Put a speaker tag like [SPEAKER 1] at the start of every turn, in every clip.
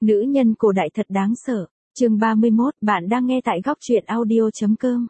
[SPEAKER 1] Nữ nhân cổ đại thật đáng sợ. Chương 31, bạn đang nghe tại góc truyện audio.com.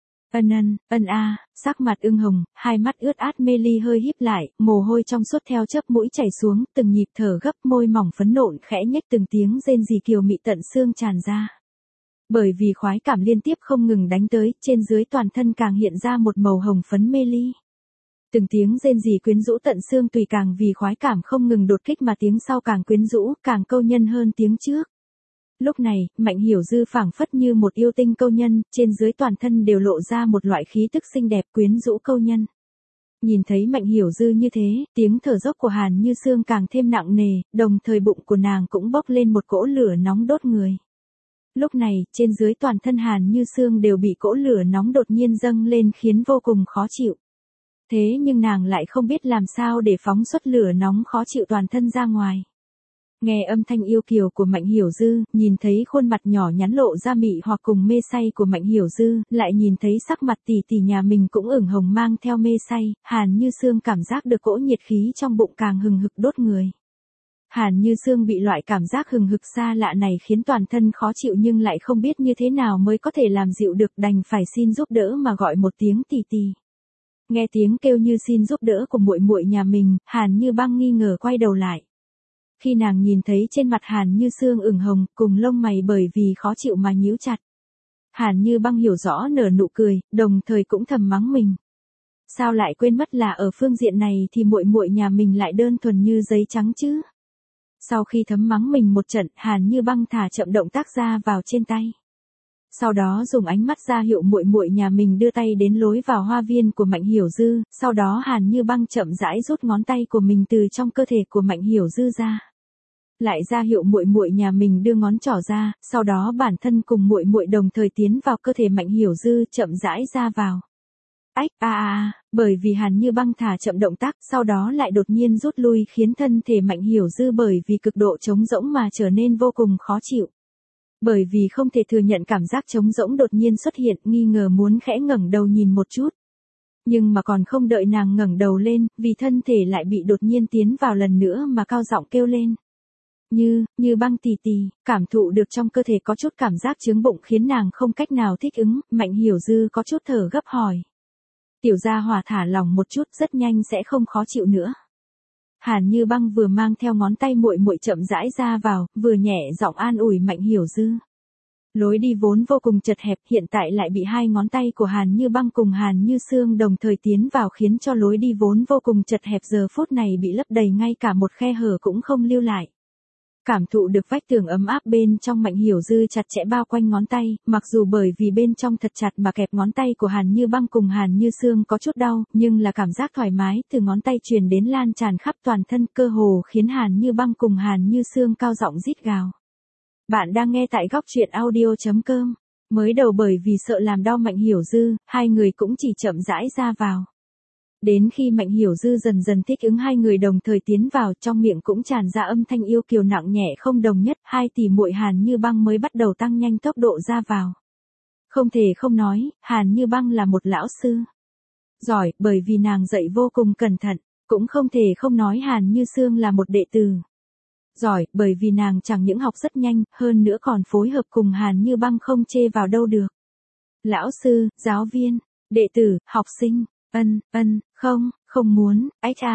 [SPEAKER 1] Sắc mặt ửng hồng, hai mắt ướt át mê ly hơi híp lại, mồ hôi trong suốt theo chớp mũi chảy xuống, từng nhịp thở gấp, môi mỏng phấn nộn khẽ nhếch, từng tiếng rên rỉ kiều mị tận xương tràn ra. Bởi vì khoái cảm liên tiếp không ngừng đánh tới, trên dưới toàn thân càng hiện ra một màu hồng phấn mê ly. Từng tiếng rên rỉ quyến rũ tận xương tùy, càng vì khoái cảm không ngừng đột kích mà tiếng sau càng quyến rũ, càng câu nhân hơn tiếng trước. Lúc này, Mạnh Hiểu Dư phảng phất như một yêu tinh câu nhân, trên dưới toàn thân đều lộ ra một loại khí tức xinh đẹp quyến rũ câu nhân. Nhìn thấy Mạnh Hiểu Dư như thế, tiếng thở dốc của Hàn Như Sương càng thêm nặng nề, đồng thời bụng của nàng cũng bốc lên một cỗ lửa nóng đốt người. Lúc này, trên dưới toàn thân Hàn Như Sương đều bị cỗ lửa nóng đột nhiên dâng lên khiến vô cùng khó chịu. Thế nhưng nàng lại không biết làm sao để phóng xuất lửa nóng khó chịu toàn thân ra ngoài. Nghe âm thanh yêu kiều của Mạnh Hiểu Dư, nhìn thấy khuôn mặt nhỏ nhắn lộ ra mị hoặc cùng mê say của Mạnh Hiểu Dư, lại nhìn thấy sắc mặt tỷ tỷ nhà mình cũng ửng hồng mang theo mê say, Hàn Như Sương cảm giác được cỗ nhiệt khí trong bụng càng hừng hực đốt người. Hàn Như Sương bị loại cảm giác hừng hực xa lạ này khiến toàn thân khó chịu nhưng lại không biết như thế nào mới có thể làm dịu được, đành phải xin giúp đỡ mà gọi một tiếng tỷ tỷ. Nghe tiếng kêu như xin giúp đỡ của muội muội nhà mình, Hàn Như Băng nghi ngờ quay đầu lại. Khi nàng nhìn thấy trên mặt Hàn Như Sương ửng hồng, cùng lông mày bởi vì khó chịu mà nhíu chặt. Hàn Như Băng hiểu rõ nở nụ cười, đồng thời cũng thầm mắng mình. Sao lại quên mất là ở phương diện này thì muội muội nhà mình lại đơn thuần như giấy trắng chứ? Sau khi thấm mắng mình một trận, Hàn Như Băng thả chậm động tác ra vào trên tay. Sau đó dùng ánh mắt ra hiệu muội muội nhà mình đưa tay đến lối vào hoa viên của Mạnh Hiểu Dư, sau đó Hàn Như Băng chậm rãi rút ngón tay của mình từ trong cơ thể của Mạnh Hiểu Dư ra. Lại ra hiệu muội muội nhà mình đưa ngón trỏ ra, sau đó bản thân cùng muội muội đồng thời tiến vào cơ thể Mạnh Hiểu Dư, chậm rãi ra vào. Bởi vì Hàn Như Băng thả chậm động tác, sau đó lại đột nhiên rút lui khiến thân thể Mạnh Hiểu Dư bởi vì cực độ trống rỗng mà trở nên vô cùng khó chịu. Bởi vì không thể thừa nhận cảm giác trống rỗng đột nhiên xuất hiện, nghi ngờ muốn khẽ ngẩng đầu nhìn một chút. Nhưng mà còn không đợi nàng ngẩng đầu lên, vì thân thể lại bị đột nhiên tiến vào lần nữa mà cao giọng kêu lên. Như Băng tỷ tỷ, cảm thụ được trong cơ thể có chút cảm giác chướng bụng khiến nàng không cách nào thích ứng, Mạnh Hiểu Dư có chút thở gấp hỏi. Tiểu gia hỏa thả lỏng một chút, rất nhanh sẽ không khó chịu nữa. Hàn Như Băng vừa mang theo ngón tay muội muội chậm rãi ra vào, vừa nhẹ giọng an ủi Mạnh Hiểu Dư. Lối đi vốn vô cùng chật hẹp, hiện tại lại bị hai ngón tay của Hàn Như Băng cùng Hàn Như Sương đồng thời tiến vào khiến cho lối đi vốn vô cùng chật hẹp giờ phút này bị lấp đầy, ngay cả một khe hở cũng không lưu lại. Cảm thụ được vách tường ấm áp bên trong, Mạnh Hiểu Dư chặt chẽ bao quanh ngón tay, mặc dù bởi vì bên trong thật chặt mà kẹp ngón tay của Hàn Như Băng cùng Hàn Như Sương có chút đau, nhưng là cảm giác thoải mái từ ngón tay truyền đến lan tràn khắp toàn thân, cơ hồ khiến Hàn Như Băng cùng Hàn Như Sương cao giọng rít gào. Bạn đang nghe tại góc truyện audio.com. Mới đầu bởi vì sợ làm đau Mạnh Hiểu Dư, hai người cũng chỉ chậm rãi ra vào. Đến khi Mạnh Hiểu Dư dần dần thích ứng, hai người đồng thời tiến vào, trong miệng cũng tràn ra âm thanh yêu kiều nặng nhẹ không đồng nhất, hai tỷ muội Hàn Như Băng mới bắt đầu tăng nhanh tốc độ ra vào. Không thể không nói, Hàn Như Băng là một lão sư giỏi, bởi vì nàng dạy vô cùng cẩn thận, cũng không thể không nói Hàn Như Sương là một đệ tử giỏi, bởi vì nàng chẳng những học rất nhanh, hơn nữa còn phối hợp cùng Hàn Như Băng không chê vào đâu được. Lão sư, giáo viên, đệ tử, học sinh. Không muốn,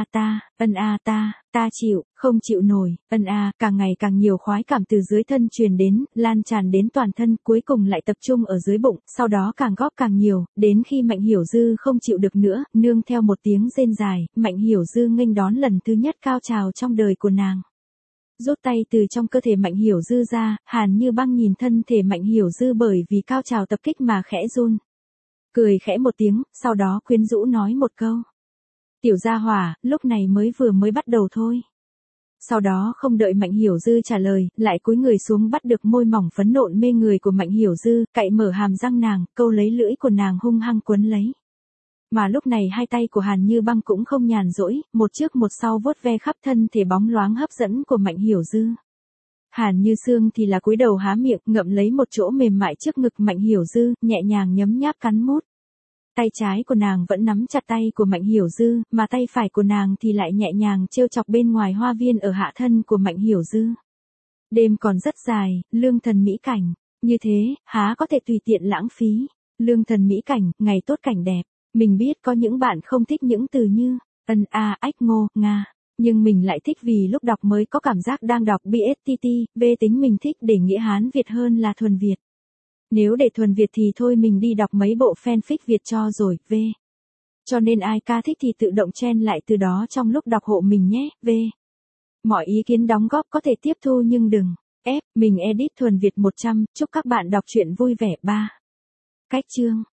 [SPEAKER 1] ta chịu, không chịu nổi, càng ngày càng nhiều khoái cảm từ dưới thân truyền đến, lan tràn đến toàn thân, cuối cùng lại tập trung ở dưới bụng, sau đó càng góp càng nhiều, đến khi Mạnh Hiểu Dư không chịu được nữa, nương theo một tiếng rên dài, Mạnh Hiểu Dư nghênh đón lần thứ nhất cao trào trong đời của nàng. Rút tay từ trong cơ thể Mạnh Hiểu Dư ra, Hàn Như Băng nhìn thân thể Mạnh Hiểu Dư bởi vì cao trào tập kích mà khẽ run. Cười khẽ một tiếng, sau đó quyến rũ nói một câu. Tiểu gia hỏa, lúc này mới bắt đầu thôi. Sau đó không đợi Mạnh Hiểu Dư trả lời, lại cúi người xuống bắt được môi mỏng phấn nộn mê người của Mạnh Hiểu Dư, cạy mở hàm răng nàng, câu lấy lưỡi của nàng hung hăng quấn lấy. Mà lúc này hai tay của Hàn Như Băng cũng không nhàn rỗi, một trước một sau vuốt ve khắp thân thể bóng loáng hấp dẫn của Mạnh Hiểu Dư. Hàn Như Sương thì là cúi đầu há miệng, ngậm lấy một chỗ mềm mại trước ngực Mạnh Hiểu Dư, nhẹ nhàng nhấm nháp cắn mút. Tay trái của nàng vẫn nắm chặt tay của Mạnh Hiểu Dư, mà tay phải của nàng thì lại nhẹ nhàng trêu chọc bên ngoài hoa viên ở hạ thân của Mạnh Hiểu Dư. Đêm còn rất dài, lương thần mỹ cảnh. Như thế, há có thể tùy tiện lãng phí. Lương thần mỹ cảnh, ngày tốt cảnh đẹp. Mình biết có những bạn không thích những từ như, ân a ách ngô, nga. Nhưng mình lại thích vì lúc đọc mới có cảm giác đang đọc BSTT, về tính mình thích để nghĩa Hán Việt hơn là thuần Việt. Nếu để thuần Việt thì thôi mình đi đọc mấy bộ fanfic Việt cho rồi, v. Cho nên ai ca thích thì tự động chen lại từ đó trong lúc đọc hộ mình nhé, v. Mọi ý kiến đóng góp có thể tiếp thu nhưng đừng ép mình edit thuần Việt 100, chúc các bạn đọc truyện vui vẻ. 3. Cách chương